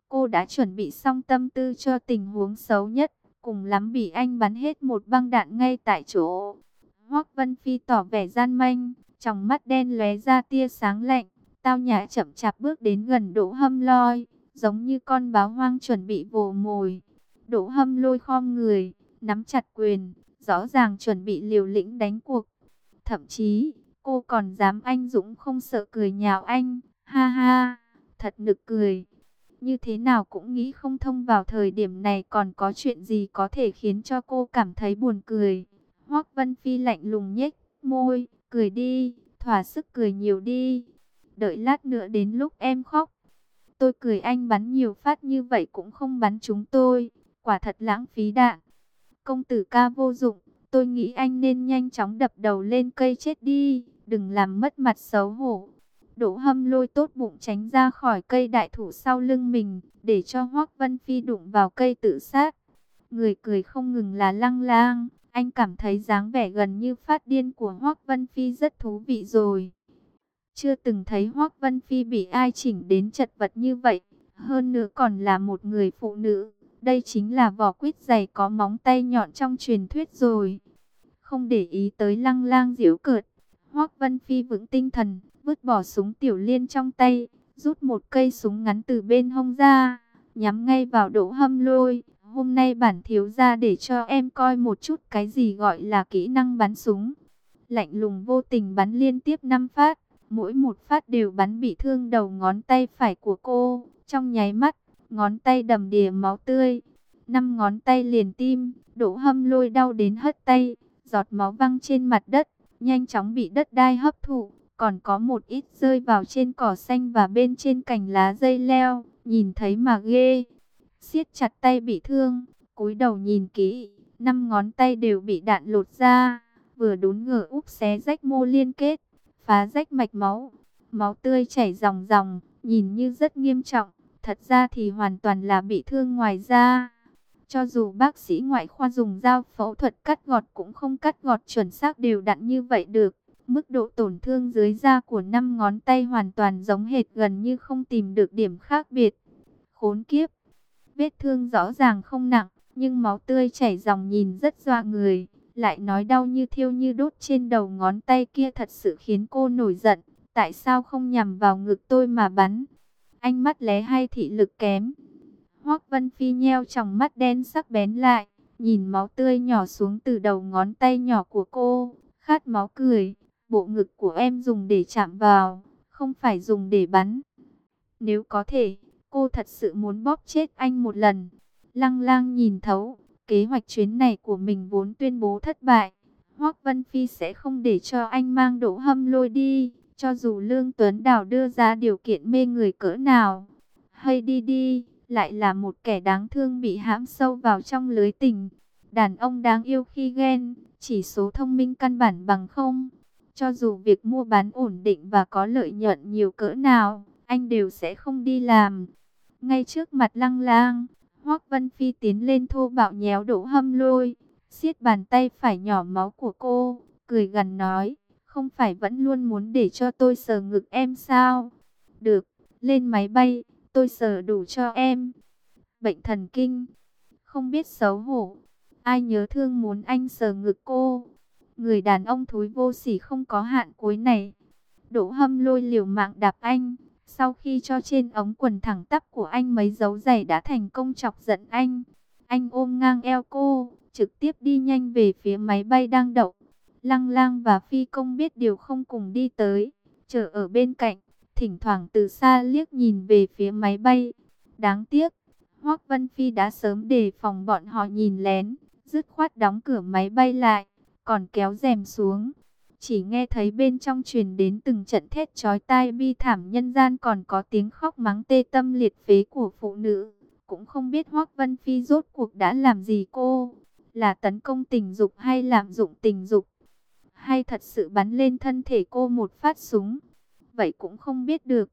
Cô đã chuẩn bị xong tâm tư cho tình huống xấu nhất, cùng lắm bị anh bắn hết một băng đạn ngay tại chỗ. Hoắc Vân Phi tỏ vẻ gian manh, trong mắt đen lóe ra tia sáng lạnh, tao nhã chậm chạp bước đến gần Đỗ Hâm Lôi, giống như con báo hoang chuẩn bị vồ mồi. Đỗ Hâm Lôi khom người, nắm chặt quyền, rõ ràng chuẩn bị liều lĩnh đánh cuộc. Thậm chí, cô còn dám anh dũng không sợ cười nhạo anh, ha ha, thật nực cười. Như thế nào cũng nghĩ không thông vào thời điểm này còn có chuyện gì có thể khiến cho cô cảm thấy buồn cười. Hoắc Vân Phi lạnh lùng nhếch môi, cười đi, thỏa sức cười nhiều đi. Đợi lát nữa đến lúc em khóc, tôi cười anh bắn nhiều phát như vậy cũng không bắn chúng tôi, quả thật lãng phí đạn. Công tử ca vô dụng, tôi nghĩ anh nên nhanh chóng đập đầu lên cây chết đi, đừng làm mất mặt xấu hổ. Đỗ Hâm Lôi tốt bụng tránh ra khỏi cây đại thụ sau lưng mình, để cho Hoắc Vân Phi đụng vào cây tự sát. Người cười không ngừng là Lăng Lang, anh cảm thấy dáng vẻ gần như phát điên của Hoắc Vân Phi rất thú vị rồi. Chưa từng thấy Hoắc Vân Phi bị ai chỉnh đến chật vật như vậy, hơn nữa còn là một người phụ nữ. Đây chính là vỏ quýt dày có móng tay nhọn trong truyền thuyết rồi. Không để ý tới Lăng Lang giễu cợt, Hoắc Vân Phi vững tinh thần, vứt bỏ súng tiểu liên trong tay, rút một cây súng ngắn từ bên hông ra, nhắm ngay vào Đỗ Hâm Lôi. Hôm nay bản thiếu gia để cho em coi một chút cái gì gọi là kỹ năng bắn súng. Lạnh lùng vô tình bắn liên tiếp năm phát, mỗi một phát đều bắn bị thương đầu ngón tay phải của cô. Trong nháy mắt, ngón tay đầm đìa máu tươi, năm ngón tay liền tim. Đỗ Hâm Lôi đau đến hất tay, giọt máu văng trên mặt đất, nhanh chóng bị đất đai hấp thụ, còn có một ít rơi vào trên cỏ xanh và bên trên cành lá dây leo, nhìn thấy mà ghê. Siết chặt tay bị thương, cúi đầu nhìn kỹ, năm ngón tay đều bị đạn lột ra, vừa đốn ngờ úp xé rách mô liên kết, phá rách mạch máu, máu tươi chảy ròng ròng, nhìn như rất nghiêm trọng, thật ra thì hoàn toàn là bị thương ngoài da. Cho dù bác sĩ ngoại khoa dùng dao phẫu thuật cắt gọt cũng không cắt gọt chuẩn xác đều đặn như vậy được. Mức độ tổn thương dưới da của năm ngón tay hoàn toàn giống hệt, gần như không tìm được điểm khác biệt. Khốn kiếp! Vết thương rõ ràng không nặng, nhưng máu tươi chảy ròng nhìn rất dọa người. Lại nói đau như thiêu như đốt trên đầu ngón tay kia thật sự khiến cô nổi giận. Tại sao không nhằm vào ngực tôi mà bắn? Anh mắt lé hay thị lực kém? Hoắc Vân Phi nheo tròng mắt đen sắc bén lại, nhìn máu tươi nhỏ xuống từ đầu ngón tay nhỏ của cô, khát máu cười. Bộ ngực của em dùng để chạm vào, không phải dùng để bắn. Nếu có thể, cô thật sự muốn bóp chết anh một lần. Lăng Lang nhìn thấu, kế hoạch chuyến này của mình vốn tuyên bố thất bại. Hoắc Vân Phi sẽ không để cho anh mang Đỗ Hâm Lôi đi, cho dù Lương Tuấn Đào đưa ra điều kiện mê người cỡ nào. Hay đi đi, lại là một kẻ đáng thương bị hãm sâu vào trong lưới tình. Đàn ông đáng yêu khi ghen, chỉ số thông minh căn bản bằng không. Cho dù việc mua bán ổn định và có lợi nhuận nhiều cỡ nào, anh đều sẽ không đi làm. Ngay trước mặt Lăng Lang, Hoắc Vân Phi tiến lên thô bạo nhéo Đỗ Hâm Lôi, siết bàn tay phải nhỏ máu của cô, cười gằn nói, không phải vẫn luôn muốn để cho tôi sờ ngực em sao? Được, lên máy bay, tôi sờ đủ cho em. Bệnh thần kinh, không biết xấu hổ, ai nhớ thương muốn anh sờ ngực cô? Người đàn ông thối vô sỉ không có hạn cuối này. Đỗ Hâm Lôi liều mạng đạp anh. Sau khi cho trên ống quần thẳng tắp của anh mấy dấu giày đã thành công chọc giận anh. Anh ôm ngang eo cô, trực tiếp đi nhanh về phía máy bay đang đậu. Lăng Lang và phi công biết điều không cùng đi tới, chờ ở bên cạnh, thỉnh thoảng từ xa liếc nhìn về phía máy bay. Đáng tiếc, Hoắc Vân Phi đã sớm đề phòng bọn họ nhìn lén, dứt khoát đóng cửa máy bay lại, còn kéo rèm xuống. Chỉ nghe thấy bên trong truyền đến từng trận thét chói tai bi thảm nhân gian, còn có tiếng khóc mắng tê tâm liệt phế của phụ nữ. Cũng không biết Hoắc Vân Phi rốt cuộc đã làm gì cô, là tấn công tình dục hay lạm dụng tình dục, hay thật sự bắn lên thân thể cô một phát súng, vậy cũng không biết được.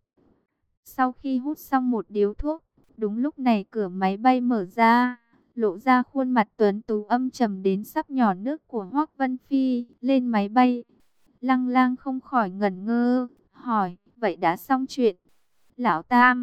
Sau khi hút xong một điếu thuốc, đúng lúc này cửa máy bay mở ra, lộ ra khuôn mặt tuấn tú âm trầm đến sắp nhỏ nước của Hoắc Vân Phi. Lên máy bay, Lăng Lang không khỏi ngẩn ngơ, hỏi, vậy đã xong chuyện? Lão Tam,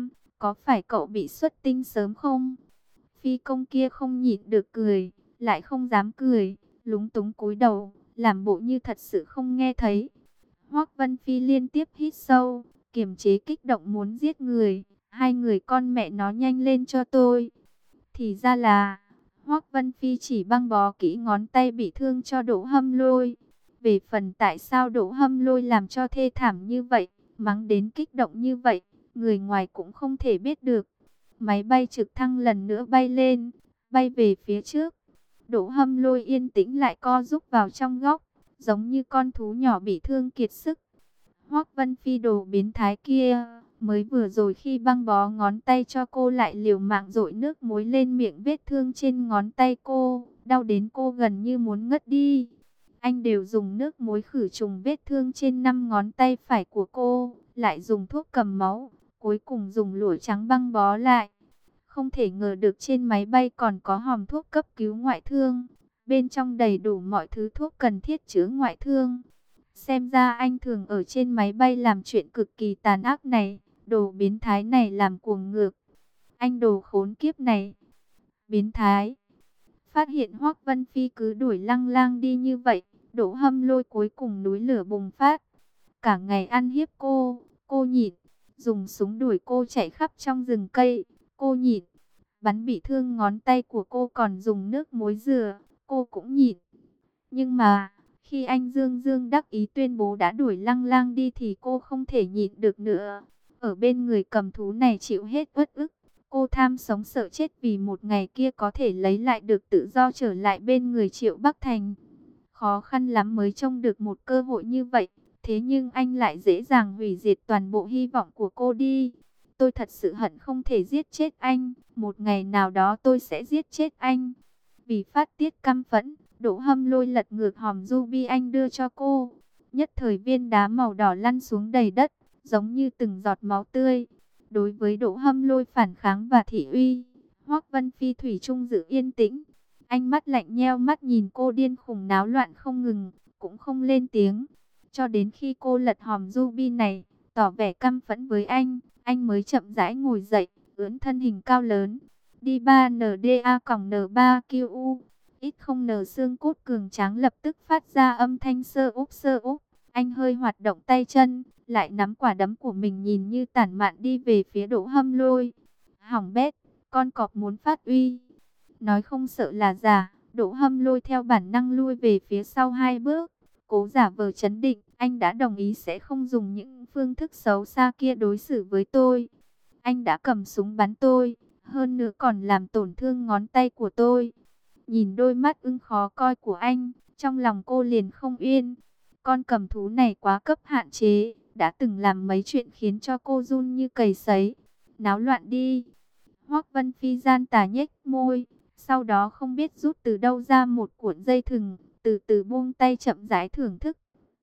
có phải cậu bị xuất tinh sớm không? Phi công kia không nhịn được cười, lại không dám cười, lúng túng cúi đầu, làm bộ như thật sự không nghe thấy. Hoắc Vân Phi liên tiếp hít sâu, kiềm chế kích động muốn giết người. Hai người con mẹ nó nhanh lên cho tôi. Thì ra là, Hoắc Vân Phi chỉ băng bó kỹ ngón tay bị thương cho Đỗ Hâm Lôi. Về phần tại sao Đỗ Hâm Lôi làm cho thê thảm như vậy, mắng đến kích động như vậy, người ngoài cũng không thể biết được. Máy bay trực thăng lần nữa bay lên, bay về phía trước. Đỗ Hâm Lôi yên tĩnh lại co rúm vào trong góc, giống như con thú nhỏ bị thương kiệt sức. Hoắc Vân Phi đồ biến thái kia, mới vừa rồi khi băng bó ngón tay cho cô lại liều mạng dội nước muối lên miệng vết thương trên ngón tay cô, đau đến cô gần như muốn ngất đi. Anh đều dùng nước muối khử trùng vết thương trên năm ngón tay phải của cô, lại dùng thuốc cầm máu, cuối cùng dùng lụa trắng băng bó lại. Không thể ngờ được trên máy bay còn có hòm thuốc cấp cứu ngoại thương, bên trong đầy đủ mọi thứ thuốc cần thiết chữa ngoại thương. Xem ra anh thường ở trên máy bay làm chuyện cực kỳ tàn ác này, đồ biến thái này làm cuồng ngược. Anh đồ khốn kiếp này, biến thái. Phát hiện Hoắc Vân Phi cứ đuổi lăng lang đi như vậy, Đỗ Hâm Lôi cuối cùng núi lửa bùng phát. Cả ngày ăn hiếp cô, cô nhịn, dùng súng đuổi cô chạy khắp trong rừng cây, cô nhịn, bắn bị thương ngón tay của cô còn dùng nước muối rửa, cô cũng nhịn. Nhưng mà, khi anh Dương Dương đắc ý tuyên bố đã đuổi lăng lang đi thì cô không thể nhịn được nữa. Ở bên người cầm thú này chịu hết uất ức. Cô tham sống sợ chết vì một ngày kia có thể lấy lại được tự do trở lại bên người Triệu Bắc Thành. Khó khăn lắm mới trông được một cơ hội như vậy. Thế nhưng anh lại dễ dàng hủy diệt toàn bộ hy vọng của cô đi. Tôi thật sự hận không thể giết chết anh. Một ngày nào đó tôi sẽ giết chết anh. Vì phát tiết căm phẫn, Đỗ Hâm Lôi lật ngược hòm ruby anh đưa cho cô. Nhất thời viên đá màu đỏ lăn xuống đầy đất, giống như từng giọt máu tươi. Đối với Đỗ Hâm Lôi phản kháng và thị uy, Hoắc Vân Phi thủy chung giữ yên tĩnh. Anh mắt lạnh nheo mắt nhìn cô điên khùng náo loạn không ngừng, cũng không lên tiếng. Cho đến khi cô lật hòm ruby này, tỏ vẻ căm phẫn với anh, anh mới chậm rãi ngồi dậy, ưỡn thân hình cao lớn. Đi ba N D A N ba Q U X không N xương cốt cường tráng lập tức phát ra âm thanh sơ úp sơ úp. Anh hơi hoạt động tay chân, lại nắm quả đấm của mình nhìn như tản mạn đi về phía Đỗ Hâm Lôi. Hỏng bét, con cọp muốn phát uy. Nói không sợ là giả, Đỗ Hâm Lôi theo bản năng lui về phía sau hai bước. Cố giả vờ chấn định, anh đã đồng ý sẽ không dùng những phương thức xấu xa kia đối xử với tôi. Anh đã cầm súng bắn tôi, hơn nữa còn làm tổn thương ngón tay của tôi. Nhìn đôi mắt ưng khó coi của anh, trong lòng cô liền không yên. Con cầm thú này quá cấp hạn chế, đã từng làm mấy chuyện khiến cho cô run như cầy sấy. Náo loạn đi. Hoắc Vân Phi gian tà nhếch môi, sau đó không biết rút từ đâu ra một cuộn dây thừng, từ từ buông tay chậm rãi thưởng thức